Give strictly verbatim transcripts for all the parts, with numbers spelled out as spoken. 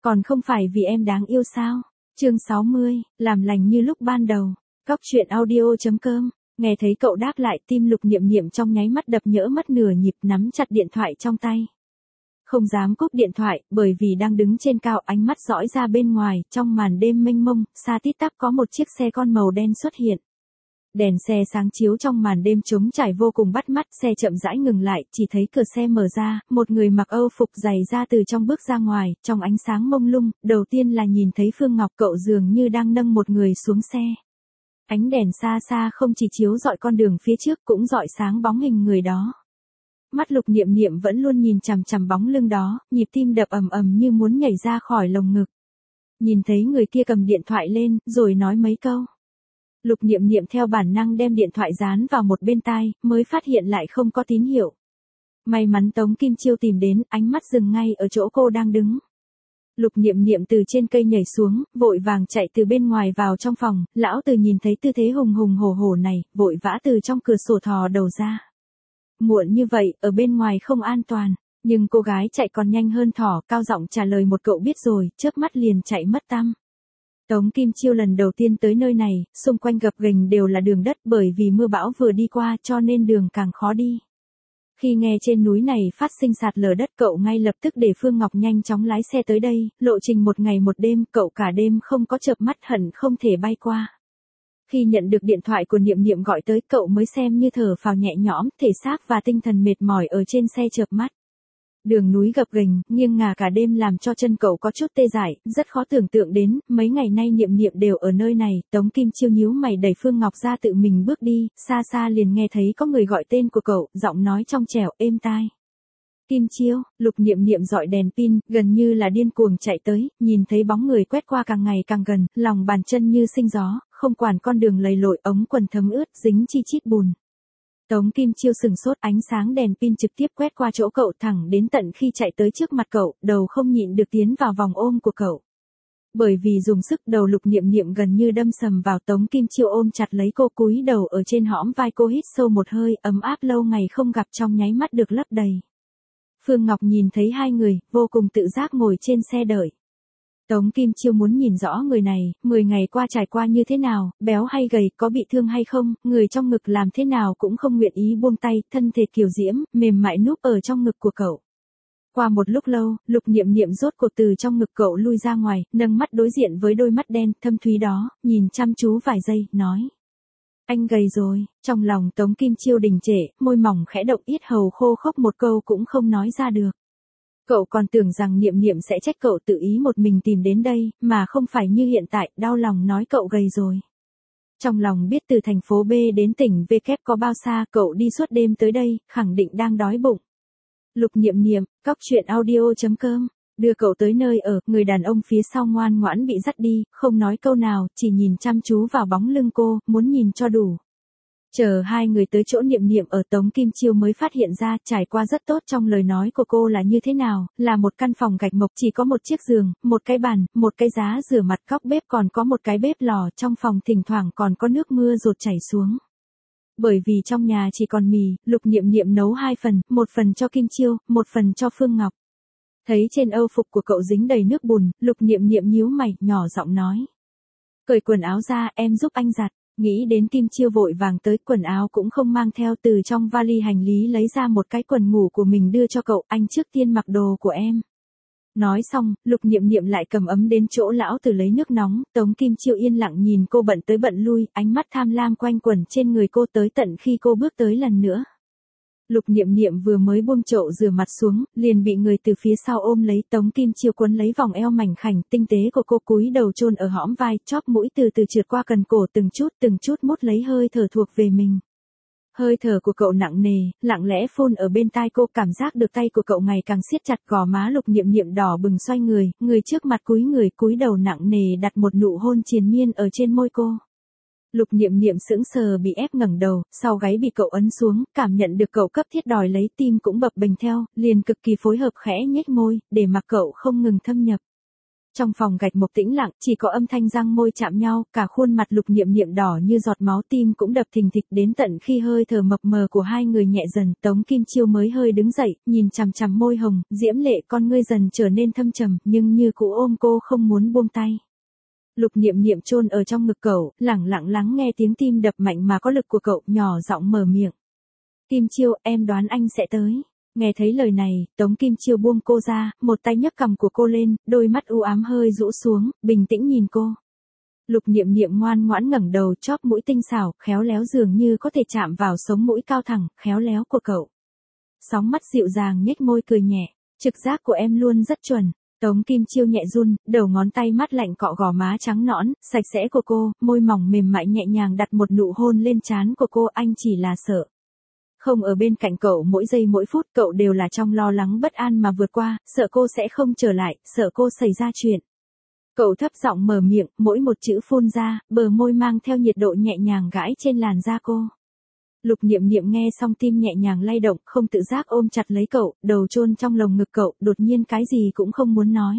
Còn không phải vì em đáng yêu sao? Chương sáu mươi, làm lành như lúc ban đầu. Cóc truyện audio chấm com. Nghe thấy cậu đáp lại, tim Lục Niệm Niệm trong nháy mắt đập nhỡ mất nửa nhịp, nắm chặt điện thoại trong tay. Không dám cúp điện thoại, bởi vì đang đứng trên cao, ánh mắt dõi ra bên ngoài, trong màn đêm mênh mông, xa tít tắp có một chiếc xe con màu đen xuất hiện. Đèn xe sáng chiếu trong màn đêm trống trải vô cùng bắt mắt, xe chậm rãi ngừng lại, chỉ thấy cửa xe mở ra, một người mặc Âu phục dày da từ trong bước ra ngoài, trong ánh sáng mông lung, đầu tiên là nhìn thấy Phương Ngọc, cậu dường như đang nâng một người xuống xe. Ánh đèn xa xa không chỉ chiếu rọi con đường phía trước, cũng rọi sáng bóng hình người đó. Mắt Lục Niệm Niệm vẫn luôn nhìn chằm chằm bóng lưng đó, nhịp tim đập ầm ầm như muốn nhảy ra khỏi lồng ngực. Nhìn thấy người kia cầm điện thoại lên, rồi nói mấy câu. Lục Niệm Niệm theo bản năng đem điện thoại dán vào một bên tai, mới phát hiện lại không có tín hiệu. May mắn Tống Kim Chiêu tìm đến, ánh mắt dừng ngay ở chỗ cô đang đứng. Lục Niệm Niệm từ trên cây nhảy xuống, vội vàng chạy từ bên ngoài vào trong phòng, lão Từ nhìn thấy tư thế hùng hùng hổ hổ này, vội vã từ trong cửa sổ thò đầu ra. Muộn như vậy, ở bên ngoài không an toàn, nhưng cô gái chạy còn nhanh hơn thỏ, cao giọng trả lời một cậu biết rồi, chớp mắt liền chạy mất tăm. Tống Kim Chiêu lần đầu tiên tới nơi này, xung quanh gập ghềnh đều là đường đất, bởi vì mưa bão vừa đi qua cho nên đường càng khó đi. Khi nghe trên núi này phát sinh sạt lở đất, cậu ngay lập tức để Phương Ngọc nhanh chóng lái xe tới đây, lộ trình một ngày một đêm, cậu cả đêm không có chợp mắt, hận không thể bay qua. Khi nhận được điện thoại của Niệm Niệm gọi tới, cậu mới xem như thở phào nhẹ nhõm, thể xác và tinh thần mệt mỏi ở trên xe chợp mắt. Đường núi gập ghềnh, nghiêng ngả cả đêm làm cho chân cậu có chút tê dại, rất khó tưởng tượng đến, mấy ngày nay Niệm Niệm đều ở nơi này. Tống Kim Chiêu nhíu mày đẩy Phương Ngọc ra tự mình bước đi, xa xa liền nghe thấy có người gọi tên của cậu, giọng nói trong trẻo, êm tai. Kim Chiêu. Lục Niệm Niệm dọi đèn pin, gần như là điên cuồng chạy tới, nhìn thấy bóng người quét qua càng ngày càng gần, lòng bàn chân như sinh gió, không quản con đường lầy lội, ống quần thấm ướt, dính chi chít bùn. Tống Kim Chiêu sừng sốt, ánh sáng đèn pin trực tiếp quét qua chỗ cậu thẳng đến tận khi chạy tới trước mặt cậu, đầu không nhịn được tiến vào vòng ôm của cậu. Bởi vì dùng sức, đầu Lục Niệm Niệm gần như đâm sầm vào. Tống Kim Chiêu ôm chặt lấy cô, cúi đầu ở trên hõm vai cô, hít sâu một hơi, ấm áp lâu ngày không gặp trong nháy mắt được lấp đầy. Phương Ngọc nhìn thấy hai người, vô cùng tự giác ngồi trên xe đợi. Tống Kim Chiêu muốn nhìn rõ người này, mười ngày qua trải qua như thế nào, béo hay gầy, có bị thương hay không, người trong ngực làm thế nào cũng không nguyện ý buông tay, thân thể kiều diễm, mềm mại núp ở trong ngực của cậu. Qua một lúc lâu, Lục Niệm Niệm rốt cuộc từ trong ngực cậu lui ra ngoài, nâng mắt đối diện với đôi mắt đen, thâm thúy đó, nhìn chăm chú vài giây, nói. Anh gầy rồi. Trong lòng Tống Kim Chiêu đình trệ, môi mỏng khẽ động, yết hầu khô khốc, một câu cũng không nói ra được. Cậu còn tưởng rằng Niệm Niệm sẽ trách cậu tự ý một mình tìm đến đây, mà không phải như hiện tại, đau lòng nói cậu gầy rồi. Trong lòng biết từ thành phố B đến tỉnh V có bao xa, cậu đi suốt đêm tới đây, khẳng định đang đói bụng. Lục Niệm Niệm, cóc truyện audio chấm com, đưa cậu tới nơi ở, người đàn ông phía sau ngoan ngoãn bị dắt đi, không nói câu nào, chỉ nhìn chăm chú vào bóng lưng cô, muốn nhìn cho đủ. Chờ hai người tới chỗ Niệm Niệm ở, Tống Kim Chiêu mới phát hiện ra, trải qua rất tốt trong lời nói của cô là như thế nào, là một căn phòng gạch mộc, chỉ có một chiếc giường, một cái bàn, một cái giá rửa mặt, góc bếp, còn có một cái bếp lò, trong phòng thỉnh thoảng còn có nước mưa rột chảy xuống. Bởi vì trong nhà chỉ còn mì, Lục Niệm Niệm nấu hai phần, một phần cho Kim Chiêu, một phần cho Phương Ngọc. Thấy trên âu phục của cậu dính đầy nước bùn, Lục Niệm Niệm nhíu mày, nhỏ giọng nói. Cởi quần áo ra, em giúp anh giặt. Nghĩ đến Kim Chiêu vội vàng tới, quần áo cũng không mang theo, từ trong vali hành lý lấy ra một cái quần ngủ của mình đưa cho cậu, anh trước tiên mặc đồ của em. Nói xong, Lục Niệm Niệm lại cầm ấm đến chỗ lão Từ lấy nước nóng. Tống Kim Chiêu yên lặng nhìn cô bận tới bận lui, ánh mắt tham lam quanh quẩn trên người cô tới tận khi cô bước tới lần nữa. Lục Niệm Niệm vừa mới buông chậu rửa mặt xuống, liền bị người từ phía sau ôm lấy. Tống Kim Chiêu quấn lấy vòng eo mảnh khảnh tinh tế của cô, cúi đầu chôn ở hõm vai, chóp mũi từ từ trượt qua cần cổ, từng chút từng chút mút lấy hơi thở thuộc về mình. Hơi thở của cậu nặng nề, lặng lẽ phun ở bên tai cô, cảm giác được tay của cậu ngày càng siết chặt gò má Lục Niệm Niệm đỏ bừng, xoay người, người trước mặt cúi người, cúi đầu nặng nề đặt một nụ hôn triền miên ở trên môi cô. Lục Niệm Niệm sững sờ bị ép ngẩng đầu, sau gáy bị cậu ấn xuống, cảm nhận được cậu cấp thiết đòi lấy, tim cũng bập bềnh theo, liền cực kỳ phối hợp khẽ nhếch môi, để mặc cậu không ngừng thâm nhập. Trong phòng gạch mộc tĩnh lặng, chỉ có âm thanh răng môi chạm nhau, cả khuôn mặt Lục Niệm Niệm đỏ như giọt máu, tim cũng đập thình thịch, đến tận khi hơi thở mập mờ của hai người nhẹ dần, Tống Kim Chiêu mới hơi đứng dậy, nhìn chằm chằm môi hồng, diễm lệ con ngươi dần trở nên thâm trầm, nhưng như cũ ôm cô không muốn buông tay. Lục Niệm Niệm chôn ở trong ngực cậu, lẳng lặng lắng nghe tiếng tim đập mạnh mà có lực của cậu, nhỏ giọng mở miệng. Kim Chiêu, em đoán anh sẽ tới. Nghe thấy lời này, Tống Kim Chiêu buông cô ra, một tay nhấc cằm của cô lên, đôi mắt u ám hơi rũ xuống, bình tĩnh nhìn cô. Lục Niệm Niệm ngoan ngoãn ngẩng đầu, chóp mũi tinh xảo, khéo léo dường như có thể chạm vào sống mũi cao thẳng, khéo léo của cậu. Sóng mắt dịu dàng nhếch môi cười nhẹ, trực giác của em luôn rất chuẩn. Tống Kim Chiêu nhẹ run, đầu ngón tay mát lạnh cọ gò má trắng nõn, sạch sẽ của cô, môi mỏng mềm mại nhẹ nhàng đặt một nụ hôn lên trán của cô. Anh chỉ là sợ. Không ở bên cạnh cậu mỗi giây mỗi phút, cậu đều là trong lo lắng bất an mà vượt qua, sợ cô sẽ không trở lại, sợ cô xảy ra chuyện. Cậu thấp giọng mở miệng, mỗi một chữ phun ra, bờ môi mang theo nhiệt độ nhẹ nhàng gãi trên làn da cô. Lục Niệm Niệm nghe xong tim nhẹ nhàng lay động, không tự giác ôm chặt lấy cậu, đầu chôn trong lồng ngực cậu, đột nhiên cái gì cũng không muốn nói.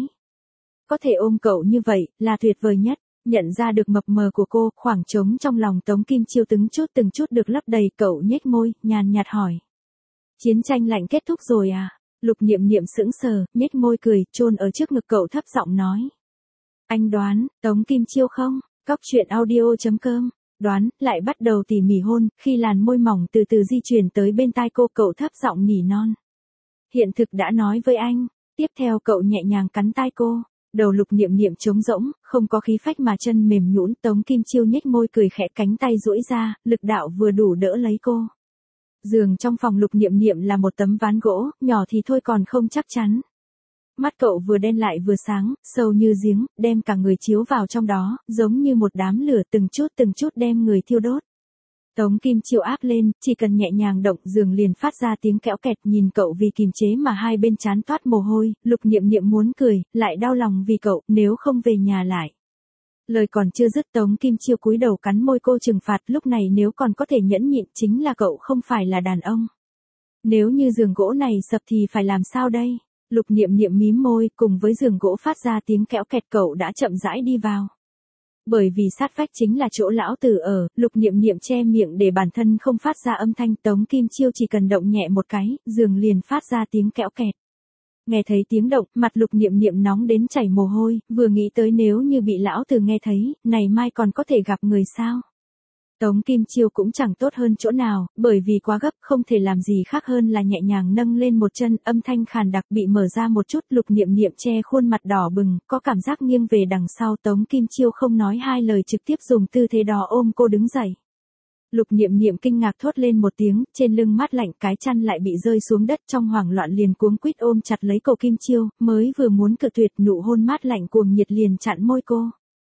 Có thể ôm cậu như vậy, là tuyệt vời nhất. Nhận ra được mập mờ của cô, khoảng trống trong lòng Tống Kim Chiêu từng chút từng chút được lấp đầy, cậu nhếch môi, nhàn nhạt hỏi. Chiến tranh lạnh kết thúc rồi à? Lục Niệm Niệm sững sờ, nhếch môi cười, chôn ở trước ngực cậu thấp giọng nói. Anh đoán, Tống Kim Chiêu không? Cóc truyện audio chấm com. Đoán, lại bắt đầu tỉ mỉ hôn, khi làn môi mỏng từ từ di chuyển tới bên tai cô, cậu thấp giọng nỉ non. Hiện thực đã nói với anh. Tiếp theo cậu nhẹ nhàng cắn tai cô. Đầu Lục Niệm Niệm trống rỗng, không có khí phách mà chân mềm nhũn. Tống Kim Chiêu nhếch môi cười khẽ, cánh tay duỗi ra, lực đạo vừa đủ đỡ lấy cô. Giường trong phòng Lục Niệm Niệm là một tấm ván gỗ, nhỏ thì thôi còn không chắc chắn. Mắt cậu vừa đen lại vừa sáng, sâu như giếng, đem cả người chiếu vào trong đó, giống như một đám lửa từng chút từng chút đem người thiêu đốt. Tống Kim Chiêu áp lên, chỉ cần nhẹ nhàng động, giường liền phát ra tiếng kẽo kẹt, nhìn cậu vì kìm chế mà hai bên trán toát mồ hôi, Lục Niệm Niệm muốn cười, lại đau lòng vì cậu, nếu không về nhà lại. Lời còn chưa dứt, Tống Kim Chiêu cúi đầu cắn môi cô trừng phạt, lúc này nếu còn có thể nhẫn nhịn chính là cậu không phải là đàn ông. Nếu như giường gỗ này sập thì phải làm sao đây? Lục Niệm Niệm mím môi, cùng với giường gỗ phát ra tiếng kẽo kẹt, cậu đã chậm rãi đi vào. Bởi vì sát vách chính là chỗ lão tử ở, Lục Niệm Niệm che miệng để bản thân không phát ra âm thanh. Tống Kim Chiêu chỉ cần động nhẹ một cái, giường liền phát ra tiếng kẽo kẹt. Nghe thấy tiếng động, mặt Lục Niệm Niệm nóng đến chảy mồ hôi, vừa nghĩ tới nếu như bị lão tử nghe thấy, này mai còn có thể gặp người sao? Tống Kim Chiêu cũng chẳng tốt hơn chỗ nào, bởi vì quá gấp, không thể làm gì khác hơn là nhẹ nhàng nâng lên một chân, âm thanh khàn đặc bị mở ra một chút. Lục Niệm Niệm che khuôn mặt đỏ bừng, có cảm giác nghiêng về đằng sau. Tống Kim Chiêu không nói hai lời trực tiếp dùng tư thế đó ôm cô đứng dậy. Lục Niệm Niệm kinh ngạc thốt lên một tiếng, trên lưng mát lạnh, cái chăn lại bị rơi xuống đất, trong hoảng loạn liền cuống quýt ôm chặt lấy cổ Kim Chiêu, mới vừa muốn cự tuyệt, nụ hôn mát lạnh cuồng nhiệt liền chặn môi cô.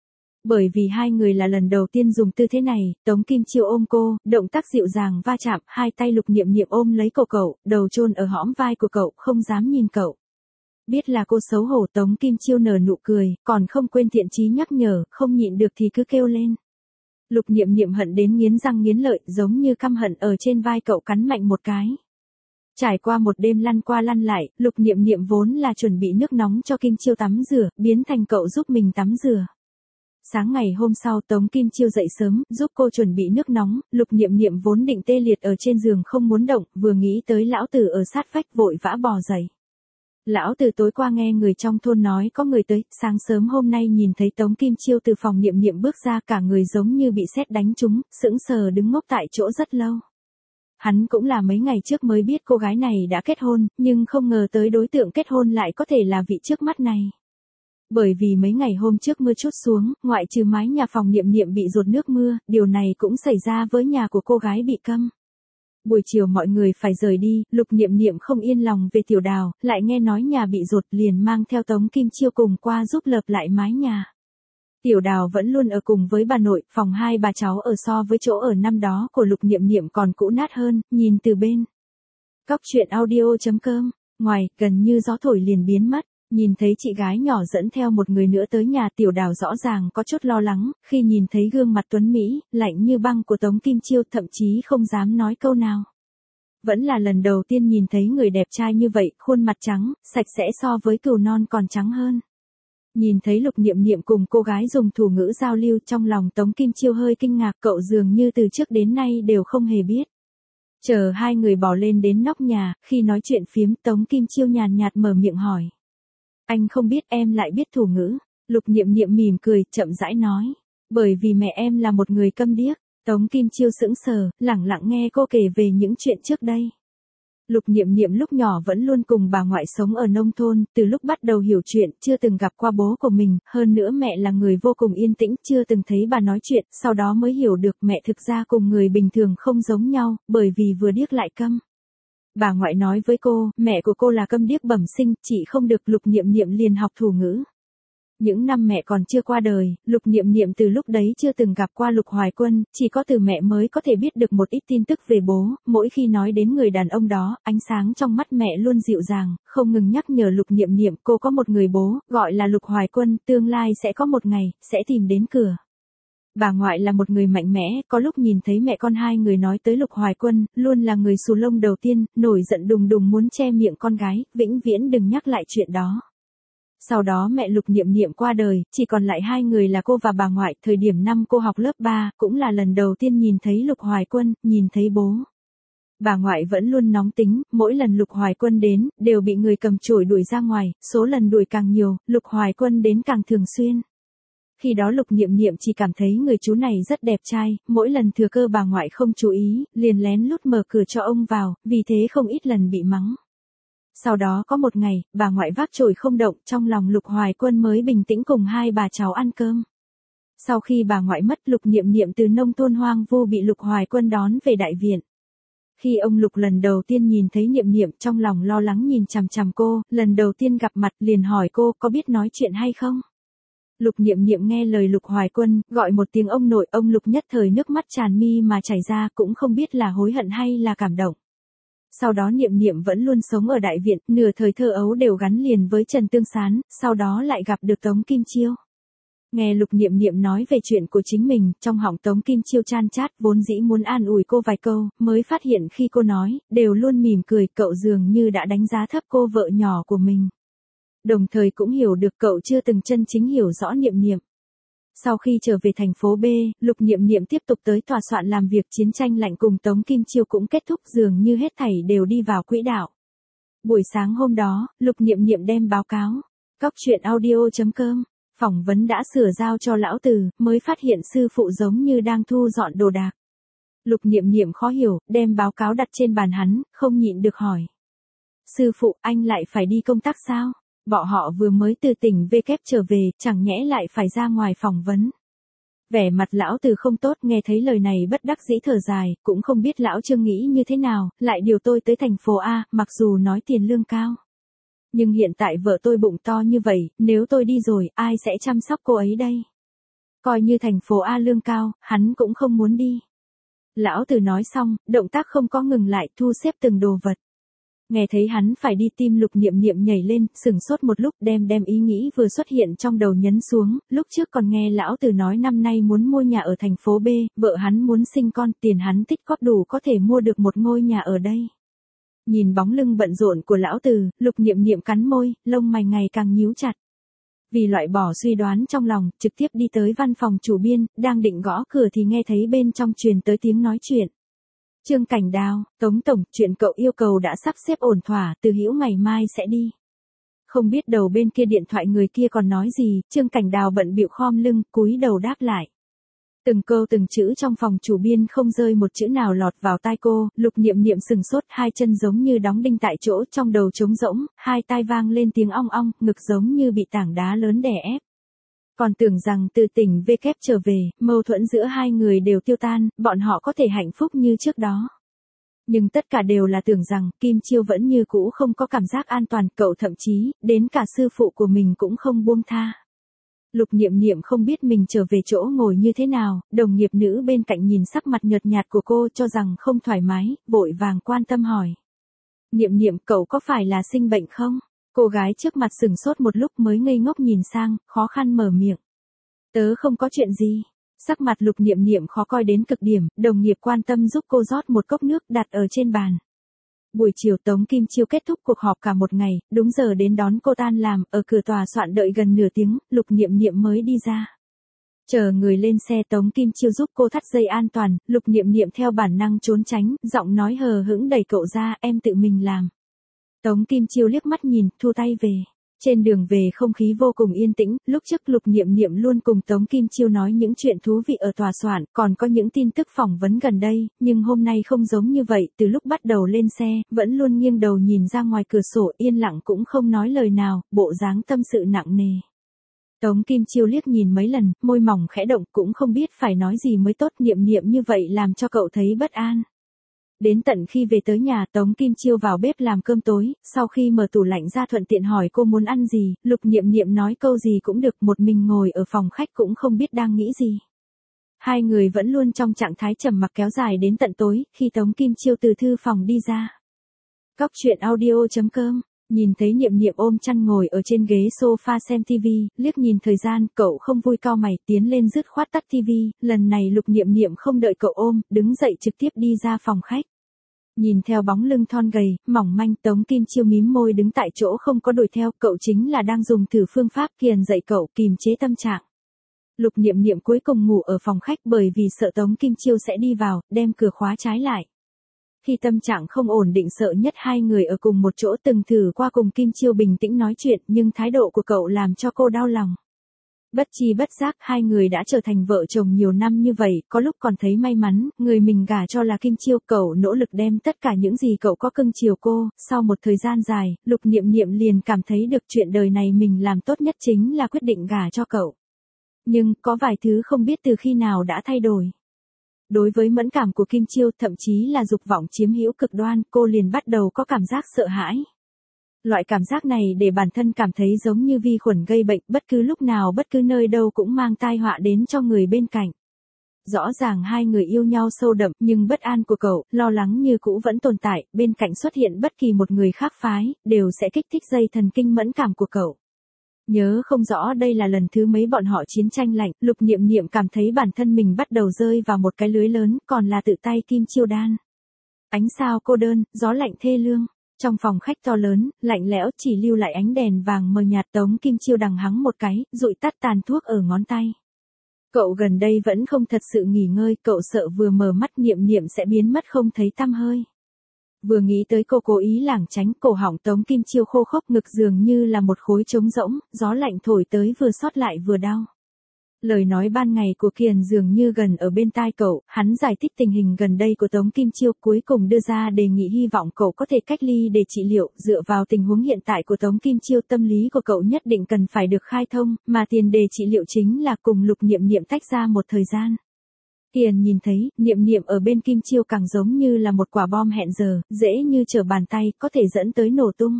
Bởi vì hai người là lần đầu tiên dùng tư thế này, Tống Kim Chiêu ôm cô, động tác dịu dàng va chạm, hai tay Lục Niệm Niệm ôm lấy cổ cậu, đầu chôn ở hõm vai của cậu, không dám nhìn cậu. Biết là cô xấu hổ, Tống Kim Chiêu nở nụ cười, còn không quên thiện chí nhắc nhở, không nhịn được thì cứ kêu lên. Lục Niệm Niệm hận đến nghiến răng nghiến lợi, giống như căm hận ở trên vai cậu cắn mạnh một cái. Trải qua một đêm lăn qua lăn lại, Lục Niệm Niệm vốn là chuẩn bị nước nóng cho Kim Chiêu tắm rửa, biến thành cậu giúp mình tắm rửa. Sáng ngày hôm sau, Tống Kim Chiêu dậy sớm, giúp cô chuẩn bị nước nóng. Lục Niệm Niệm vốn định tê liệt ở trên giường không muốn động, vừa nghĩ tới lão tử ở sát vách vội vã bò dậy. Lão tử tối qua nghe người trong thôn nói có người tới, sáng sớm hôm nay nhìn thấy Tống Kim Chiêu từ phòng Niệm Niệm bước ra, cả người giống như bị sét đánh trúng, sững sờ đứng ngốc tại chỗ rất lâu. Hắn cũng là mấy ngày trước mới biết cô gái này đã kết hôn, nhưng không ngờ tới đối tượng kết hôn lại có thể là vị trước mắt này. Bởi vì mấy ngày hôm trước mưa trút xuống, ngoại trừ mái nhà phòng Niệm Niệm bị dột nước mưa, điều này cũng xảy ra với nhà của cô gái bị câm. Buổi chiều mọi người phải rời đi, Lục Niệm Niệm không yên lòng về Tiểu Đào, lại nghe nói nhà bị dột liền mang theo Tống Kim Chiêu cùng qua giúp lợp lại mái nhà. Tiểu Đào vẫn luôn ở cùng với bà nội, phòng hai bà cháu ở so với chỗ ở năm đó của Lục Niệm Niệm còn cũ nát hơn, nhìn từ bên. Cóc truyện audio chấm com, ngoài, gần như gió thổi liền biến mất. Nhìn thấy chị gái nhỏ dẫn theo một người nữa tới nhà, Tiểu Đào rõ ràng có chút lo lắng, khi nhìn thấy gương mặt tuấn Mỹ, lạnh như băng của Tống Kim Chiêu, thậm chí không dám nói câu nào. Vẫn là lần đầu tiên nhìn thấy người đẹp trai như vậy, khuôn mặt trắng, sạch sẽ so với cừu non còn trắng hơn. Nhìn thấy Lục Niệm Niệm cùng cô gái dùng thủ ngữ giao lưu, trong lòng Tống Kim Chiêu hơi kinh ngạc, cậu dường như từ trước đến nay đều không hề biết. Chờ hai người bỏ lên đến nóc nhà, khi nói chuyện phiếm, Tống Kim Chiêu nhàn nhạt mở miệng hỏi. Anh không biết em lại biết thủ ngữ. Lục Niệm Niệm mỉm cười, chậm rãi nói. Bởi vì mẹ em là một người câm điếc. Tống Kim Chiêu sững sờ, lẳng lặng nghe cô kể về những chuyện trước đây. Lục Niệm Niệm lúc nhỏ vẫn luôn cùng bà ngoại sống ở nông thôn, từ lúc bắt đầu hiểu chuyện, chưa từng gặp qua bố của mình, hơn nữa mẹ là người vô cùng yên tĩnh, chưa từng thấy bà nói chuyện, sau đó mới hiểu được mẹ thực ra cùng người bình thường không giống nhau, bởi vì vừa điếc lại câm. Bà ngoại nói với cô, mẹ của cô là câm điếc bẩm sinh, chỉ không được. Lục Niệm Niệm liền học thủ ngữ. Những năm mẹ còn chưa qua đời, Lục Niệm Niệm từ lúc đấy chưa từng gặp qua Lục Hoài Quân, chỉ có từ mẹ mới có thể biết được một ít tin tức về bố, mỗi khi nói đến người đàn ông đó, ánh sáng trong mắt mẹ luôn dịu dàng, không ngừng nhắc nhở Lục Niệm Niệm cô có một người bố, gọi là Lục Hoài Quân, tương lai sẽ có một ngày, sẽ tìm đến cửa. Bà ngoại là một người mạnh mẽ, có lúc nhìn thấy mẹ con hai người nói tới Lục Hoài Quân, luôn là người xù lông đầu tiên, nổi giận đùng đùng muốn che miệng con gái, vĩnh viễn đừng nhắc lại chuyện đó. Sau đó mẹ Lục Niệm Niệm qua đời, chỉ còn lại hai người là cô và bà ngoại, thời điểm năm cô học lớp ba, cũng là lần đầu tiên nhìn thấy Lục Hoài Quân, nhìn thấy bố. Bà ngoại vẫn luôn nóng tính, mỗi lần Lục Hoài Quân đến, đều bị người cầm chổi đuổi ra ngoài, số lần đuổi càng nhiều, Lục Hoài Quân đến càng thường xuyên. Khi đó Lục Niệm Niệm chỉ cảm thấy người chú này rất đẹp trai, mỗi lần thừa cơ bà ngoại không chú ý, liền lén lút mở cửa cho ông vào, vì thế không ít lần bị mắng. Sau đó có một ngày, bà ngoại vác chổi không động, trong lòng Lục Hoài Quân mới bình tĩnh cùng hai bà cháu ăn cơm. Sau khi bà ngoại mất, Lục Niệm Niệm từ nông thôn hoang vu bị Lục Hoài Quân đón về đại viện. Khi ông Lục lần đầu tiên nhìn thấy Niệm Niệm, trong lòng lo lắng nhìn chằm chằm cô, lần đầu tiên gặp mặt liền hỏi cô có biết nói chuyện hay không. Lục Niệm Niệm nghe lời Lục Hoài Quân, gọi một tiếng ông nội, ông Lục nhất thời nước mắt tràn mi mà chảy ra, cũng không biết là hối hận hay là cảm động. Sau đó Niệm Niệm vẫn luôn sống ở đại viện, nửa thời thơ ấu đều gắn liền với Trần Tương Sán, sau đó lại gặp được Tống Kim Chiêu. Nghe Lục Niệm Niệm nói về chuyện của chính mình, trong họng Tống Kim Chiêu chan chát, vốn dĩ muốn an ủi cô vài câu, mới phát hiện khi cô nói, đều luôn mỉm cười, cậu dường như đã đánh giá thấp cô vợ nhỏ của mình. Đồng thời cũng hiểu được cậu chưa từng chân chính hiểu rõ Niệm Niệm. Sau khi trở về thành phố B, Lục Niệm Niệm tiếp tục tới tòa soạn làm việc, chiến tranh lạnh cùng Tống Kim Chiêu cũng kết thúc, dường như hết thảy đều đi vào quỹ đạo. Buổi sáng hôm đó, Lục Niệm Niệm đem báo cáo. Cóc truyện audio chấm com, phỏng vấn đã sửa giao cho lão Từ, mới phát hiện sư phụ giống như đang thu dọn đồ đạc. Lục Niệm Niệm khó hiểu, đem báo cáo đặt trên bàn hắn, không nhịn được hỏi. Sư phụ, anh lại phải đi công tác sao? Bọn họ vừa mới từ tỉnh V kép trở về, chẳng nhẽ lại phải ra ngoài phỏng vấn. Vẻ mặt lão Từ không tốt, nghe thấy lời này bất đắc dĩ thở dài, cũng không biết lão Trương nghĩ như thế nào, lại điều tôi tới thành phố A, mặc dù nói tiền lương cao. Nhưng hiện tại vợ tôi bụng to như vậy, nếu tôi đi rồi, ai sẽ chăm sóc cô ấy đây? Coi như thành phố A lương cao, hắn cũng không muốn đi. Lão Từ nói xong, động tác không có ngừng lại, thu xếp từng đồ vật. Nghe thấy hắn phải đi, tim Lục Niệm Niệm nhảy lên, sừng sốt một lúc, đem đem ý nghĩ vừa xuất hiện trong đầu nhấn xuống, lúc trước còn nghe lão Từ nói năm nay muốn mua nhà ở thành phố B, vợ hắn muốn sinh con, tiền hắn tích góp đủ có thể mua được một ngôi nhà ở đây. Nhìn bóng lưng bận rộn của lão Từ, Lục Niệm Niệm cắn môi, lông mày ngày càng nhíu chặt. Vì loại bỏ suy đoán trong lòng, trực tiếp đi tới văn phòng chủ biên, đang định gõ cửa thì nghe thấy bên trong truyền tới tiếng nói chuyện. Trương Cảnh Đào, Tống Tổng, chuyện cậu yêu cầu đã sắp xếp ổn thỏa, Từ Hữu ngày mai sẽ đi. Không biết đầu bên kia điện thoại người kia còn nói gì, Trương Cảnh Đào bận bịu khom lưng, cúi đầu đáp lại. Từng câu từng chữ trong phòng chủ biên không rơi một chữ nào lọt vào tai cô, Lục Niệm Niệm sừng sốt, hai chân giống như đóng đinh tại chỗ, trong đầu trống rỗng, hai tai vang lên tiếng ong ong, ngực giống như bị tảng đá lớn đè ép. Còn tưởng rằng từ tỉnh V kép trở về, mâu thuẫn giữa hai người đều tiêu tan, bọn họ có thể hạnh phúc như trước đó. Nhưng tất cả đều là tưởng rằng, Kim Chiêu vẫn như cũ không có cảm giác an toàn, cậu thậm chí, đến cả sư phụ của mình cũng không buông tha. Lục Niệm Niệm không biết mình trở về chỗ ngồi như thế nào, đồng nghiệp nữ bên cạnh nhìn sắc mặt nhợt nhạt của cô cho rằng không thoải mái, vội vàng quan tâm hỏi. Niệm Niệm, cậu có phải là sinh bệnh không? Cô gái trước mặt sừng sốt một lúc mới ngây ngốc nhìn sang, khó khăn mở miệng. Tớ không có chuyện gì. Sắc mặt Lục Niệm Niệm khó coi đến cực điểm, đồng nghiệp quan tâm giúp cô rót một cốc nước đặt ở trên bàn. Buổi chiều Tống Kim Chiêu kết thúc cuộc họp cả một ngày, đúng giờ đến đón cô tan làm, ở cửa tòa soạn đợi gần nửa tiếng, Lục Niệm Niệm mới đi ra. Chờ người lên xe Tống Kim Chiêu giúp cô thắt dây an toàn, Lục Niệm Niệm theo bản năng trốn tránh, giọng nói hờ hững đẩy cậu ra, em tự mình làm. Tống Kim Chiêu liếc mắt nhìn, thu tay về. Trên đường về không khí vô cùng yên tĩnh, lúc trước Lục Niệm Niệm luôn cùng Tống Kim Chiêu nói những chuyện thú vị ở tòa soạn, còn có những tin tức phỏng vấn gần đây, nhưng hôm nay không giống như vậy, từ lúc bắt đầu lên xe, vẫn luôn nghiêng đầu nhìn ra ngoài cửa sổ yên lặng cũng không nói lời nào, bộ dáng tâm sự nặng nề. Tống Kim Chiêu liếc nhìn mấy lần, môi mỏng khẽ động cũng không biết phải nói gì mới tốt, Niệm Niệm như vậy làm cho cậu thấy bất an. Đến tận khi về tới nhà Tống Kim Chiêu vào bếp làm cơm tối, sau khi mở tủ lạnh ra thuận tiện hỏi cô muốn ăn gì, Lục Niệm Niệm nói câu gì cũng được, một mình ngồi ở phòng khách cũng không biết đang nghĩ gì. Hai người vẫn luôn trong trạng thái trầm mặc kéo dài đến tận tối, khi Tống Kim Chiêu từ thư phòng đi ra. Cóc truyện audio chấm com, nhìn thấy Niệm Niệm ôm chăn ngồi ở trên ghế sofa xem tivi, liếc nhìn thời gian, cậu không vui cau mày, tiến lên dứt khoát tắt tivi, lần này Lục Niệm Niệm không đợi cậu ôm, đứng dậy trực tiếp đi ra phòng khách. Nhìn theo bóng lưng thon gầy, mỏng manh, Tống Kim Chiêu mím môi đứng tại chỗ không có đuổi theo, cậu chính là đang dùng thử phương pháp kiềm dậy cậu, kìm chế tâm trạng. Lục Niệm Niệm cuối cùng ngủ ở phòng khách bởi vì sợ Tống Kim Chiêu sẽ đi vào, đem cửa khóa trái lại. Khi tâm trạng không ổn định sợ nhất hai người ở cùng một chỗ, từng thử qua cùng Kim Chiêu bình tĩnh nói chuyện, nhưng thái độ của cậu làm cho cô đau lòng. Bất chi bất giác hai người đã trở thành vợ chồng nhiều năm như vậy, có lúc còn thấy may mắn, người mình gả cho là Kim Chiêu, cậu nỗ lực đem tất cả những gì cậu có cưng chiều cô, sau một thời gian dài, Lục Niệm Niệm liền cảm thấy được chuyện đời này mình làm tốt nhất chính là quyết định gả cho cậu. Nhưng, có vài thứ không biết từ khi nào đã thay đổi. Đối với mẫn cảm của Kim Chiêu, thậm chí là dục vọng chiếm hữu cực đoan, cô liền bắt đầu có cảm giác sợ hãi. Loại cảm giác này để bản thân cảm thấy giống như vi khuẩn gây bệnh, bất cứ lúc nào bất cứ nơi đâu cũng mang tai họa đến cho người bên cạnh. Rõ ràng hai người yêu nhau sâu đậm, nhưng bất an của cậu, lo lắng như cũ vẫn tồn tại, bên cạnh xuất hiện bất kỳ một người khác phái, đều sẽ kích thích dây thần kinh mẫn cảm của cậu. Nhớ không rõ đây là lần thứ mấy bọn họ chiến tranh lạnh, Lục Niệm Niệm cảm thấy bản thân mình bắt đầu rơi vào một cái lưới lớn, còn là tự tay Kim Chiêu đan. Ánh sao cô đơn, gió lạnh thê lương. Trong phòng khách to lớn, lạnh lẽo, chỉ lưu lại ánh đèn vàng mờ nhạt. Tống Kim Chiêu đằng hắng một cái, dụi tắt tàn thuốc ở ngón tay. Cậu gần đây vẫn không thật sự nghỉ ngơi, cậu sợ vừa mở mắt Niệm Niệm sẽ biến mất không thấy tăm hơi. Vừa nghĩ tới cô cố ý lảng tránh, cổ họng Tống Kim Chiêu khô khốc, ngực dường như là một khối trống rỗng, gió lạnh thổi tới vừa xót lại vừa đau. Lời nói ban ngày của Kiền dường như gần ở bên tai cậu, hắn giải thích tình hình gần đây của Tống Kim Chiêu, cuối cùng đưa ra đề nghị hy vọng cậu có thể cách ly để trị liệu, dựa vào tình huống hiện tại của Tống Kim Chiêu tâm lý của cậu nhất định cần phải được khai thông, mà tiền đề trị liệu chính là cùng Lục Niệm Niệm tách ra một thời gian. Kiền nhìn thấy, Niệm Niệm ở bên Kim Chiêu càng giống như là một quả bom hẹn giờ, dễ như trở bàn tay, có thể dẫn tới nổ tung.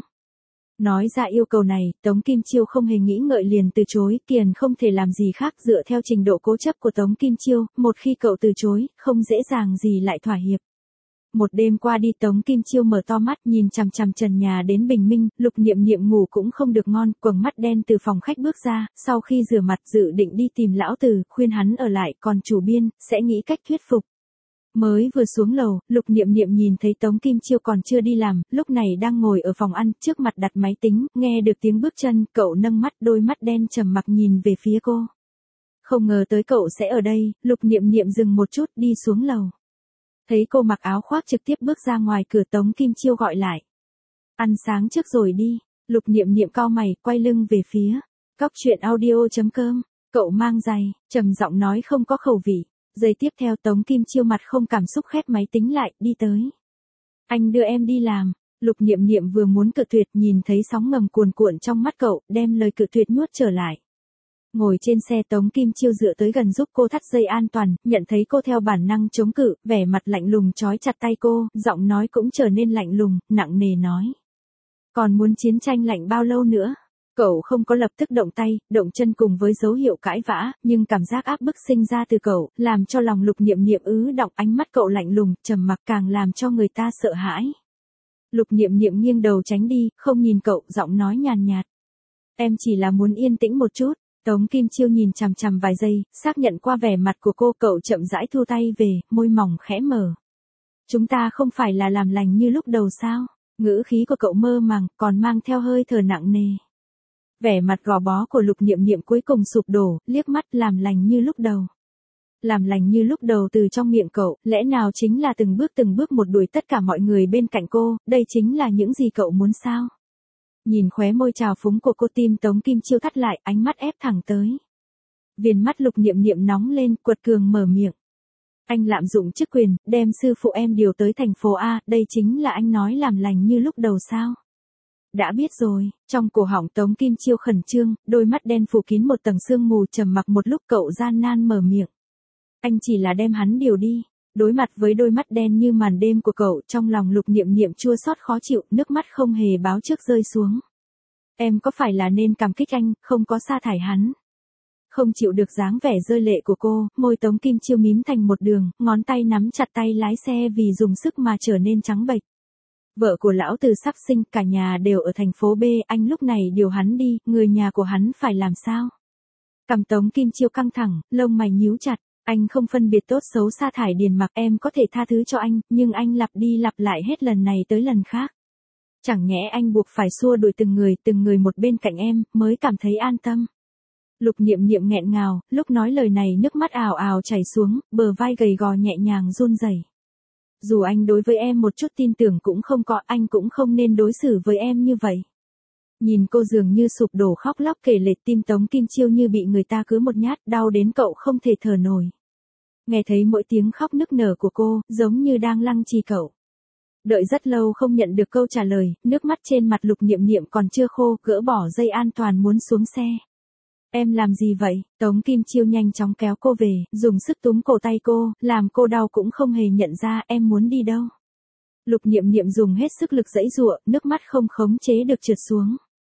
Nói ra yêu cầu này, Tống Kim Chiêu không hề nghĩ ngợi liền từ chối, Kiền không thể làm gì khác dựa theo trình độ cố chấp của Tống Kim Chiêu, một khi cậu từ chối, không dễ dàng gì lại thỏa hiệp. Một đêm qua đi Tống Kim Chiêu mở to mắt nhìn chằm chằm trần nhà đến bình minh, Lục Niệm Niệm ngủ cũng không được ngon, quầng mắt đen từ phòng khách bước ra, sau khi rửa mặt dự định đi tìm lão Từ, khuyên hắn ở lại, còn chủ biên, sẽ nghĩ cách thuyết phục. Mới vừa xuống lầu, Lục Niệm Niệm nhìn thấy Tống Kim Chiêu còn chưa đi làm, lúc này đang ngồi ở phòng ăn, trước mặt đặt máy tính, nghe được tiếng bước chân, cậu nâng mắt, đôi mắt đen trầm mặc nhìn về phía cô. Không ngờ tới cậu sẽ ở đây, Lục Niệm Niệm dừng một chút, đi xuống lầu. Thấy cô mặc áo khoác trực tiếp bước ra ngoài cửa, Tống Kim Chiêu gọi lại. Ăn sáng trước rồi đi. Lục Niệm Niệm cau mày, quay lưng về phía cóc truyện audio chấm com. Cậu mang giày, trầm giọng nói không có khẩu vị. Giây tiếp theo Tống Kim Chiêu mặt không cảm xúc khép máy tính lại, đi tới. Anh đưa em đi làm. Lục Niệm Niệm vừa muốn cự tuyệt, nhìn thấy sóng ngầm cuồn cuộn trong mắt cậu, đem lời cự tuyệt nuốt trở lại. Ngồi trên xe Tống Kim Chiêu dựa tới gần giúp cô thắt dây an toàn, nhận thấy cô theo bản năng chống cự, vẻ mặt lạnh lùng trói chặt tay cô, giọng nói cũng trở nên lạnh lùng, nặng nề nói. Còn muốn chiến tranh lạnh bao lâu nữa? Cậu không có lập tức động tay, động chân cùng với dấu hiệu cãi vã, nhưng cảm giác áp bức sinh ra từ cậu, làm cho lòng Lục Niệm Niệm ứ động, ánh mắt cậu lạnh lùng, trầm mặc càng làm cho người ta sợ hãi. Lục Niệm Niệm nghiêng đầu tránh đi, không nhìn cậu, giọng nói nhàn nhạt. Em chỉ là muốn yên tĩnh một chút. Tống Kim Chiêu nhìn chằm chằm vài giây, xác nhận qua vẻ mặt của cô, cậu chậm rãi thu tay về, môi mỏng khẽ mở. Chúng ta không phải là làm lành như lúc đầu sao? Ngữ khí của cậu mơ màng, còn mang theo hơi thở nặng nề. Vẻ mặt gò bó của Lục Niệm Niệm cuối cùng sụp đổ, liếc mắt làm lành như lúc đầu. Làm lành như lúc đầu từ trong miệng cậu, lẽ nào chính là từng bước từng bước một đuổi tất cả mọi người bên cạnh cô, đây chính là những gì cậu muốn sao? Nhìn khóe môi trào phúng của cô, tim Tống Kim Chiêu thắt lại, ánh mắt ép thẳng tới. Viền mắt Lục Niệm Niệm nóng lên, quật cường mở miệng. Anh lạm dụng chức quyền, đem sư phụ em điều tới thành phố A, đây chính là anh nói làm lành như lúc đầu sao? Đã biết rồi, trong cổ họng Tống Kim Chiêu khẩn trương, đôi mắt đen phủ kín một tầng sương mù, trầm mặc một lúc cậu gian nan mở miệng. Anh chỉ là đem hắn điều đi. Đối mặt với đôi mắt đen như màn đêm của cậu, trong lòng Lục Niệm Niệm chua xót khó chịu, nước mắt không hề báo trước rơi xuống. Em có phải là nên cảm kích anh, không có sa thải hắn? Không chịu được dáng vẻ rơi lệ của cô, môi Tống Kim Chiêu mím thành một đường, ngón tay nắm chặt tay lái xe vì dùng sức mà trở nên trắng bệch. Vợ của lão Từ sắp sinh, cả nhà đều ở thành phố B, anh lúc này điều hắn đi, người nhà của hắn phải làm sao? Cằm Tống Kim Chiêu căng thẳng, lông mày nhíu chặt. Anh không phân biệt tốt xấu sa thải Điền Mặc, em có thể tha thứ cho anh, nhưng anh lặp đi lặp lại hết lần này tới lần khác. Chẳng nhẽ anh buộc phải xua đuổi từng người, từng người một bên cạnh em, mới cảm thấy an tâm. Lục Niệm Niệm nghẹn ngào, lúc nói lời này nước mắt ào ào chảy xuống, bờ vai gầy gò nhẹ nhàng run rẩy. Dù anh đối với em một chút tin tưởng cũng không có, anh cũng không nên đối xử với em như vậy. Nhìn cô dường như sụp đổ khóc lóc kể lể, tim Tống Kim Chiêu như bị người ta cứa một nhát, đau đến cậu không thể thở nổi. Nghe thấy mỗi tiếng khóc nức nở của cô, giống như đang lăng trì cậu. Đợi rất lâu không nhận được câu trả lời, nước mắt trên mặt Lục Niệm Niệm còn chưa khô, gỡ bỏ dây an toàn muốn xuống xe. Em làm gì vậy? Tống Kim Chiêu nhanh chóng kéo cô về, dùng sức túm cổ tay cô, làm cô đau cũng không hề nhận ra. Em muốn đi đâu? Lục Niệm Niệm dùng hết sức lực giãy giụa, nước mắt không khống chế được trượt xuống.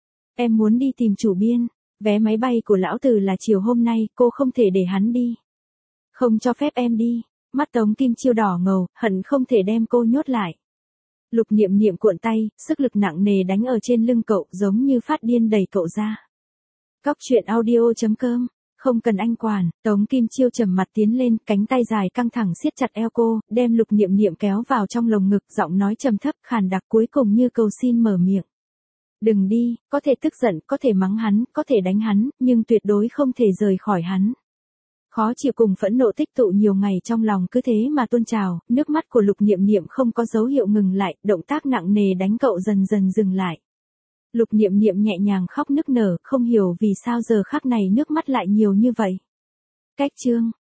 Em muốn đi tìm chủ biên, vé máy bay của lão Từ là chiều hôm nay, cô không thể để hắn đi. Không cho phép em đi. Mắt Tống Kim Chiêu đỏ ngầu, hận không thể đem cô nhốt lại. Lục Niệm Niệm cuộn tay, sức lực nặng nề đánh ở trên lưng cậu, giống như phát điên đẩy cậu ra. Cóc truyện audio chấm com, không cần anh quản. Tống Kim Chiêu trầm mặt tiến lên, cánh tay dài căng thẳng siết chặt eo cô, đem Lục Niệm Niệm kéo vào trong lồng ngực, giọng nói trầm thấp khàn đặc cuối cùng như cầu xin mở miệng. Đừng đi, có thể tức giận, có thể mắng hắn, có thể đánh hắn, nhưng tuyệt đối không thể rời khỏi hắn. Khó chịu cùng phẫn nộ tích tụ nhiều ngày trong lòng cứ thế mà tuôn trào, nước mắt của Lục Niệm Niệm không có dấu hiệu ngừng lại, động tác nặng nề đánh cậu dần dần dừng lại. Lục Niệm Niệm nhẹ nhàng khóc nức nở, không hiểu vì sao giờ khắc này nước mắt lại nhiều như vậy. Cách chương